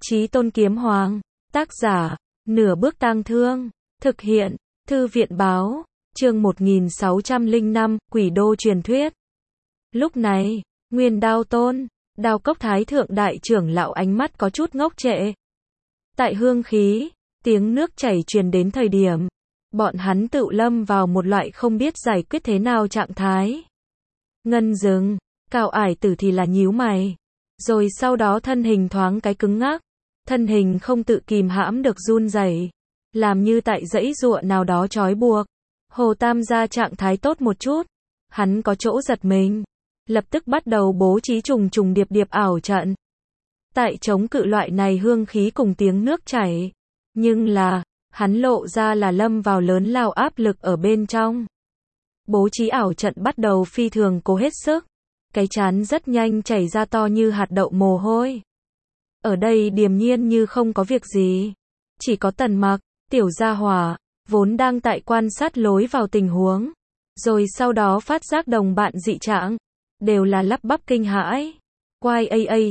Chí Tôn Kiếm Hoàng, tác giả, Nửa Bước Tang Thương, thực hiện, Thư viện báo, chương 1605, Quỷ Đô truyền thuyết. Lúc này, Nguyên Đao Tôn, Đao Cốc Thái Thượng Đại trưởng lão ánh mắt có chút ngốc trệ. Tại hương khí, tiếng nước chảy truyền đến thời điểm, bọn hắn tự lâm vào một loại không biết giải quyết thế nào trạng thái. Ngân Dừng, Cao Ải Tử thì là nhíu mày, rồi sau đó thân hình thoáng cái cứng ngắc, thân hình không tự kìm hãm được run rẩy, làm như tại dãy giụa nào đó trói buộc. Hồ Tam gia trạng thái tốt một chút, hắn có chỗ giật mình, lập tức bắt đầu bố trí trùng trùng điệp điệp ảo trận. Tại chống cự loại này hương khí cùng tiếng nước chảy, nhưng là, hắn lộ ra là lâm vào lớn lao áp lực ở bên trong. Bố trí ảo trận bắt đầu phi thường cố hết sức, cái trán rất nhanh chảy ra to như hạt đậu mồ hôi. Ở đây điềm nhiên như không có việc gì, chỉ có Tần Mặc, tiểu gia hỏa, vốn đang tại quan sát lối vào tình huống, rồi sau đó phát giác đồng bạn dị trạng, đều là lắp bắp kinh hãi. Quai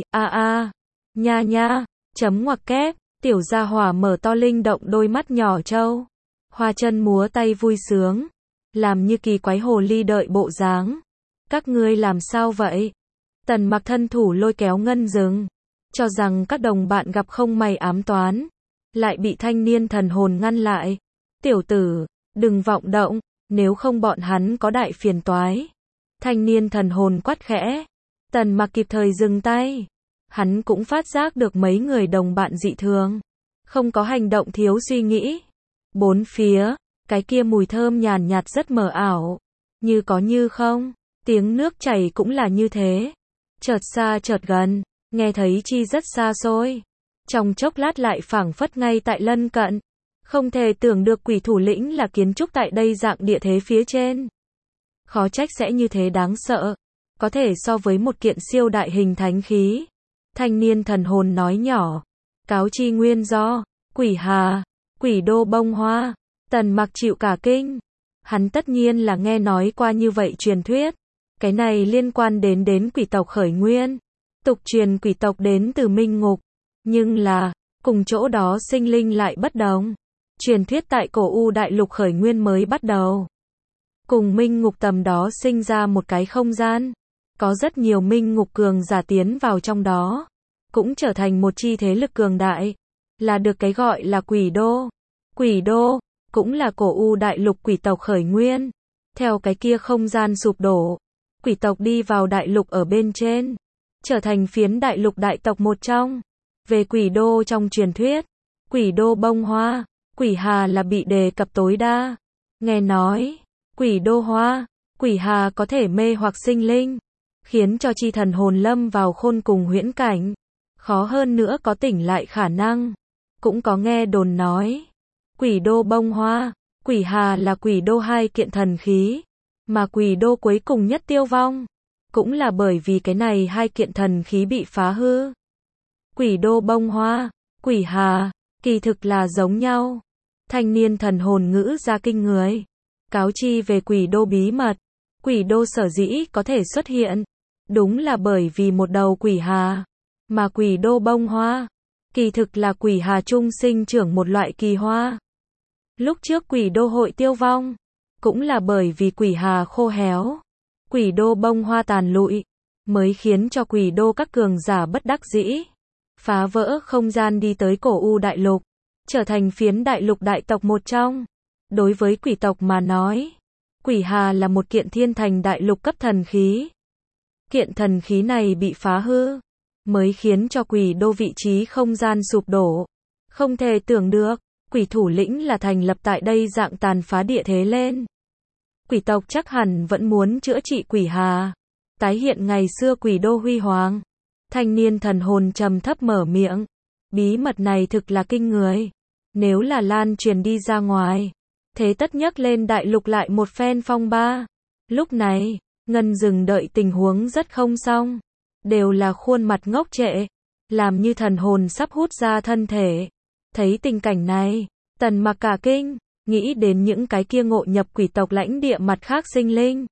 nha nha, chấm ngoặc kép, tiểu gia hỏa mở to linh động đôi mắt nhỏ trâu, hoa chân múa tay vui sướng, làm như kỳ quái hồ ly đợi bộ dáng. Các ngươi làm sao vậy? Tần Mặc thân thủ lôi kéo Ngân Dừng, cho rằng các đồng bạn gặp không may ám toán, lại bị thanh niên thần hồn ngăn lại. Tiểu tử, đừng vọng động, nếu không bọn hắn có đại phiền toái. Thanh niên thần hồn quát khẽ. Tần Mặc kịp thời dừng tay. Hắn cũng phát giác được mấy người đồng bạn dị thường, không có hành động thiếu suy nghĩ. Bốn phía, cái kia mùi thơm nhàn nhạt rất mờ ảo, như có như không. Tiếng nước chảy cũng là như thế, chợt xa chợt gần, nghe thấy chi rất xa xôi. Trong chốc lát lại phảng phất ngay tại lân cận. Không thể tưởng được quỷ thủ lĩnh là kiến trúc tại đây dạng địa thế phía trên. Khó trách sẽ như thế đáng sợ, có thể so với một kiện siêu đại hình thánh khí. Thanh niên thần hồn nói nhỏ, cáo chi nguyên do, quỷ hà, quỷ đô bông hoa. Tần Mặc chịu cả kinh, hắn tất nhiên là nghe nói qua như vậy truyền thuyết. Cái này liên quan đến quỷ tộc khởi nguyên. Tục truyền quỷ tộc đến từ Minh Ngục, nhưng là, cùng chỗ đó sinh linh lại bất đồng. Truyền thuyết tại cổ U đại lục khởi nguyên mới bắt đầu. Cùng Minh Ngục tầm đó sinh ra một cái không gian. Có rất nhiều Minh Ngục cường giả tiến vào trong đó, cũng trở thành một chi thế lực cường đại, là được cái gọi là quỷ đô. Quỷ đô, cũng là cổ U đại lục quỷ tộc khởi nguyên. Theo cái kia không gian sụp đổ, quỷ tộc đi vào đại lục ở bên trên, trở thành phiến đại lục đại tộc một trong. Về quỷ đô trong truyền thuyết, quỷ đô bông hoa, quỷ hà là bị đề cập tối đa. Nghe nói, quỷ đô hoa, quỷ hà có thể mê hoặc sinh linh, khiến cho chi thần hồn lâm vào khôn cùng huyễn cảnh. Khó hơn nữa có tỉnh lại khả năng. Cũng có nghe đồn nói, quỷ đô bông hoa, quỷ hà là quỷ đô hai kiện thần khí, mà quỷ đô cuối cùng nhất tiêu vong, cũng là bởi vì cái này hai kiện thần khí bị phá hư. Quỷ đô bông hoa, quỷ hà, kỳ thực là giống nhau. Thanh niên thần hồn ngữ ra kinh người, cáo chi về quỷ đô bí mật. Quỷ đô sở dĩ có thể xuất hiện, đúng là bởi vì một đầu quỷ hà, mà quỷ đô bông hoa, kỳ thực là quỷ hà trung sinh trưởng một loại kỳ hoa. Lúc trước quỷ đô hội tiêu vong, cũng là bởi vì quỷ hà khô héo, quỷ đô bông hoa tàn lụi, mới khiến cho quỷ đô các cường giả bất đắc dĩ, phá vỡ không gian đi tới cổ U đại lục, trở thành phiến đại lục đại tộc một trong. Đối với quỷ tộc mà nói, quỷ hà là một kiện thiên thành đại lục cấp thần khí. Kiện thần khí này bị phá hư, mới khiến cho quỷ đô vị trí không gian sụp đổ. Không thể tưởng được, quỷ thủ lĩnh là thành lập tại đây dạng tàn phá địa thế lên. Quỷ tộc chắc hẳn vẫn muốn chữa trị quỷ hà, tái hiện ngày xưa quỷ đô huy hoàng. Thanh niên thần hồn trầm thấp mở miệng, bí mật này thực là kinh người. Nếu là lan truyền đi ra ngoài, thế tất nhấc lên đại lục lại một phen phong ba. Lúc này, Ngân Dừng đợi tình huống rất không xong, đều là khuôn mặt ngốc trệ, làm như thần hồn sắp hút ra thân thể. Thấy tình cảnh này, Tần Mặc cả kinh, nghĩ đến những cái kia ngộ nhập quỷ tộc lãnh địa mặt khác sinh linh.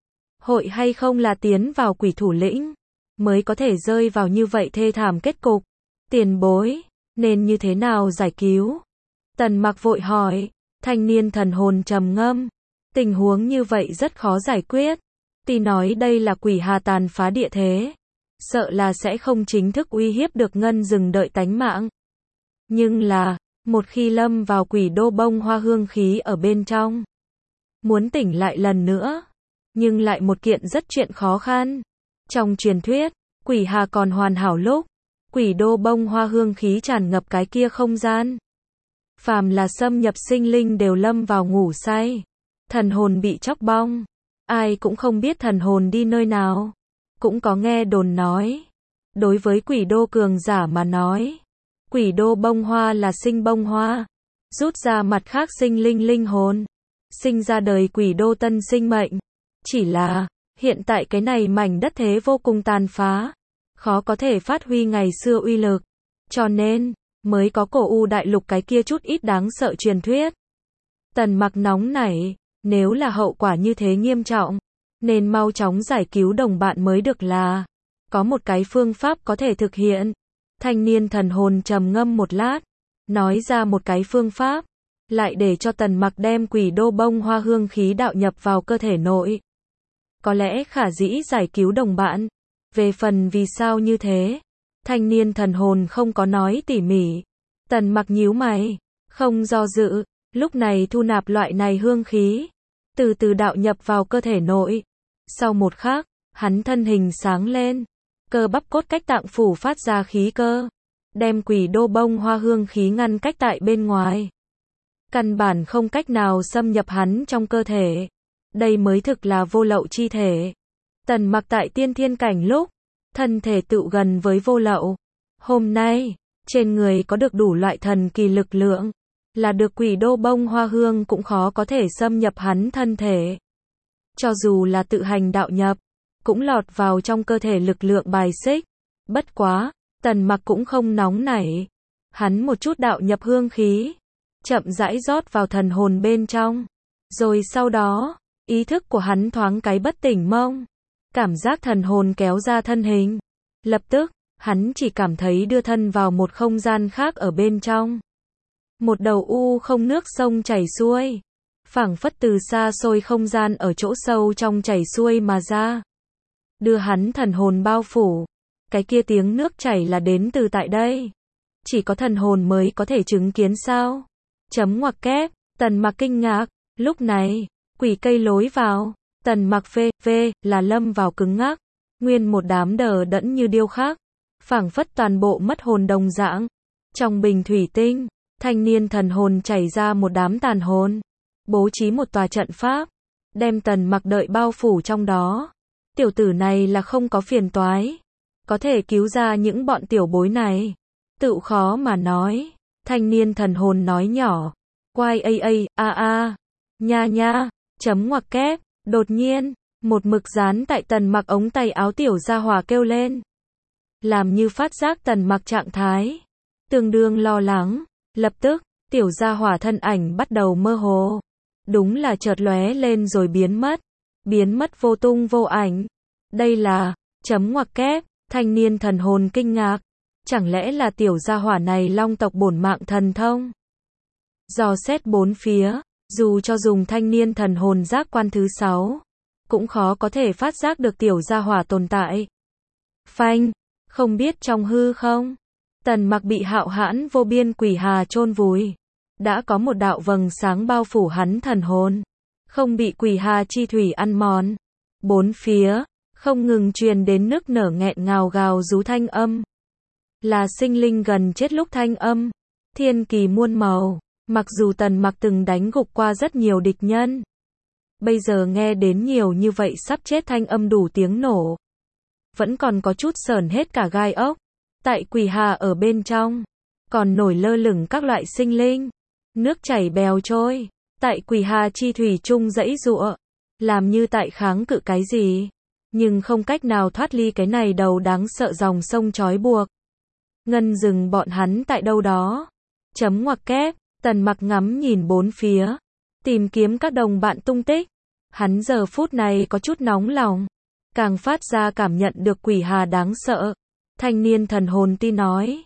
Hội hay không là tiến vào quỷ thủ lĩnh, mới có thể rơi vào như vậy thê thảm kết cục. Tiền bối, Nên như thế nào giải cứu? Tần Mặc vội hỏi. Thanh niên thần hồn trầm ngâm. Tình huống như vậy rất khó giải quyết. Tuy nói đây là quỷ hà tàn phá địa thế, sợ là sẽ không chính thức uy hiếp được ngân rừng đợi tánh mạng. Nhưng là, một khi lâm vào quỷ đô bông hoa hương khí ở bên trong, muốn tỉnh lại lần nữa, nhưng lại một kiện rất chuyện khó khăn. Trong truyền thuyết, quỷ hà còn hoàn hảo lúc, quỷ đô bông hoa hương khí tràn ngập cái kia không gian. Phàm là xâm nhập sinh linh đều lâm vào ngủ say. Thần hồn bị chóc bong. Ai cũng không biết thần hồn đi nơi nào. Cũng có nghe đồn nói. Đối với quỷ đô cường giả mà nói. Quỷ đô bông hoa là sinh bông hoa. Rút ra mặt khác sinh linh linh hồn. Sinh ra đời quỷ đô tân sinh mệnh. Chỉ là, hiện tại cái này mảnh đất thế vô cùng tàn phá. Khó có thể phát huy ngày xưa uy lực. Cho nên, mới có cổ u đại lục cái kia chút ít đáng sợ truyền thuyết. Tần Mặc nóng nảy, nếu là hậu quả như thế nghiêm trọng, nên mau chóng giải cứu đồng bạn mới được là. Có một cái phương pháp có thể thực hiện. Thanh niên thần hồn trầm ngâm một lát, nói ra một cái phương pháp, lại để cho Tần Mặc đem quỷ đô bông hoa hương khí đạo nhập vào cơ thể nội. Có lẽ khả dĩ giải cứu đồng bạn. Về phần vì sao như thế, thanh niên thần hồn không có nói tỉ mỉ. Tần Mặc nhíu mày, không do dự, lúc này thu nạp loại này hương khí, từ từ đạo nhập vào cơ thể nội. Sau một khắc, hắn thân hình sáng lên, cơ bắp cốt cách tạng phủ phát ra khí cơ, đem quỷ đô bông hoa hương khí ngăn cách tại bên ngoài. Căn bản không cách nào xâm nhập hắn trong cơ thể. Đây mới thực là vô lậu chi thể. Tần Mặc tại tiên thiên cảnh lúc, thân thể tựu gần với vô lậu. Hôm nay, trên người có được đủ loại thần kỳ lực lượng, là được quỷ đô bông hoa hương cũng khó có thể xâm nhập hắn thân thể. Cho dù là tự hành đạo nhập, cũng lọt vào trong cơ thể lực lượng bài xích. Bất quá, Tần Mặc cũng không nóng nảy. Hắn một chút đạo nhập hương khí, chậm rãi rót vào thần hồn bên trong. Rồi sau đó, ý thức của hắn thoáng cái bất tỉnh mông. Cảm giác thần hồn kéo ra thân hình. Lập tức, hắn chỉ cảm thấy đưa thân vào một không gian khác ở bên trong. Một đầu u không nước sông chảy xuôi. Phảng phất từ xa xôi không gian ở chỗ sâu trong chảy xuôi mà ra. Đưa hắn thần hồn bao phủ. Cái kia tiếng nước chảy là đến từ tại đây. Chỉ có thần hồn mới có thể chứng kiến sao? Chấm ngoặc kép, Tần Mặc kinh ngạc. Lúc này, quỷ cây lối vào. Tần Mặc phê là lâm vào cứng ngắc. Nguyên một đám đờ đẫn như điêu khắc. Phảng phất toàn bộ mất hồn đồng dạng. Trong bình thủy tinh, thanh niên thần hồn chảy ra một đám tàn hồn. Bố trí một tòa trận pháp. Đem Tần Mặc đợi bao phủ trong đó. Tiểu tử này là không có phiền toái. Có thể cứu ra những bọn tiểu bối này. Tự khó mà nói. Thanh niên thần hồn nói nhỏ. Quai nha nha, chấm ngoặc kép. Đột nhiên, một mực dán tại Tần Mặc ống tay áo tiểu gia hỏa kêu lên. Làm như phát giác Tần Mặc trạng thái. Tương đương lo lắng. Lập tức, tiểu gia hỏa thân ảnh bắt đầu mơ hồ. Đúng là chợt lóe lên rồi biến mất. Biến mất vô tung vô ảnh. Đây là, chấm ngoặc kép, thanh niên thần hồn kinh ngạc. Chẳng lẽ là tiểu gia hỏa này long tộc bổn mạng thần thông? Dò xét bốn phía, dù cho dùng thanh niên thần hồn giác quan thứ 6, cũng khó có thể phát giác được tiểu gia hỏa tồn tại. Phanh, không biết trong hư không? Tần Mặc bị hạo hãn vô biên quỷ hà chôn vùi. Đã có một đạo vầng sáng bao phủ hắn thần hồn. Không bị quỷ hà chi thủy ăn mòn. Bốn phía, không ngừng truyền đến nức nở nghẹn ngào gào rú thanh âm. Là sinh linh gần chết lúc thanh âm. Thiên kỳ muôn màu. Mặc dù Tần Mặc từng đánh gục qua rất nhiều địch nhân. Bây giờ nghe đến nhiều như vậy sắp chết thanh âm đủ tiếng nổ. Vẫn còn có chút sởn hết cả gai ốc. Tại quỷ hà ở bên trong. Còn nổi lơ lửng các loại sinh linh. Nước chảy bèo trôi. Tại quỷ hà chi thủy chung dãy giụa. Làm như tại kháng cự cái gì. Nhưng không cách nào thoát ly cái này đầu đáng sợ dòng sông trói buộc. Ngân rừng bọn hắn tại đâu đó. Chấm ngoặc kép. Tần Mặc ngắm nhìn bốn phía. Tìm kiếm các đồng bạn tung tích. Hắn giờ phút này có chút nóng lòng. Càng phát ra cảm nhận được quỷ hà đáng sợ. Thanh niên thần hồn ti nói.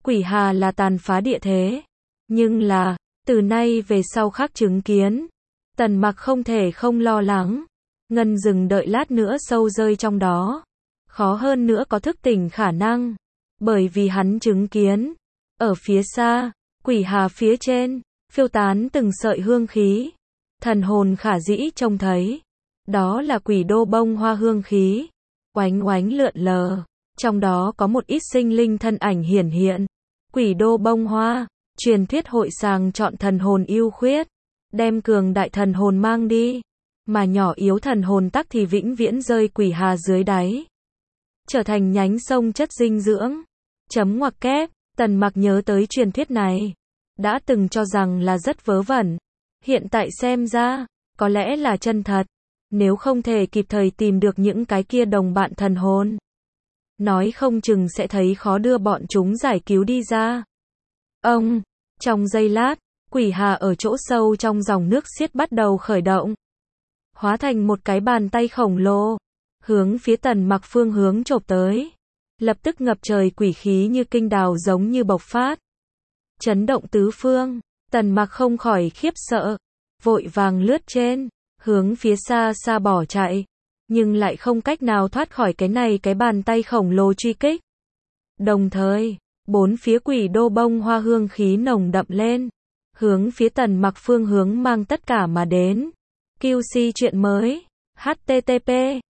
Quỷ Hà là tàn phá địa thế. Nhưng là, từ nay về sau khác chứng kiến. Tần Mặc không thể không lo lắng. Ngân dừng đợi lát nữa sâu rơi trong đó. Khó hơn nữa có thức tỉnh khả năng. Bởi vì hắn chứng kiến. Ở phía xa, Quỷ Hà phía trên, phiêu tán từng sợi hương khí. Thần hồn khả dĩ trông thấy. Đó là Quỷ Đô bông hoa hương khí. Oánh oánh lượn lờ. Trong đó có một ít sinh linh thân ảnh hiển hiện. Quỷ Đô bông hoa, truyền thuyết hội sàng chọn thần hồn ưu khuyết. Đem cường đại thần hồn mang đi. Mà nhỏ yếu thần hồn tắc thì vĩnh viễn rơi Quỷ Hà dưới đáy. Trở thành nhánh sông chất dinh dưỡng. Chấm ngoặc kép, Tần Mặc nhớ tới truyền thuyết này. Đã từng cho rằng là rất vớ vẩn. Hiện tại xem ra, có lẽ là chân thật. Nếu không thể kịp thời tìm được những cái kia đồng bạn thần hồn, nói không chừng sẽ thấy khó đưa bọn chúng giải cứu đi ra. Ông, trong giây lát, Quỷ Hà ở chỗ sâu trong dòng nước xiết bắt đầu khởi động. Hóa thành một cái bàn tay khổng lồ. Hướng phía Tần Mặc phương hướng chộp tới. Lập tức ngập trời quỷ khí như kinh đào giống như bộc phát. Chấn động tứ phương. Tần Mặc không khỏi khiếp sợ. Vội vàng lướt trên. Hướng phía xa xa bỏ chạy. Nhưng lại không cách nào thoát khỏi cái bàn tay khổng lồ truy kích. Đồng thời, bốn phía Quỷ Đô bông hoa hương khí nồng đậm lên. Hướng phía Tần Mặc phương hướng mang tất cả mà đến. QC chuyện mới. http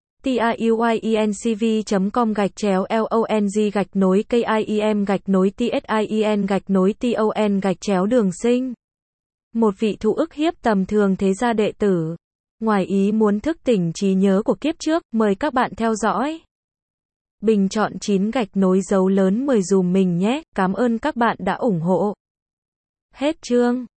tiuyenc.com/long-KIEM-TSIEN-TON-đường sinh. Một vị thụ ức hiếp tầm thường thế gia đệ tử. Ngoài ý muốn thức tỉnh trí nhớ của kiếp trước, mời các bạn theo dõi. Bình chọn 9 gạch nối dấu lớn 10 dùm mình nhé, cảm ơn các bạn đã ủng hộ. Hết chương.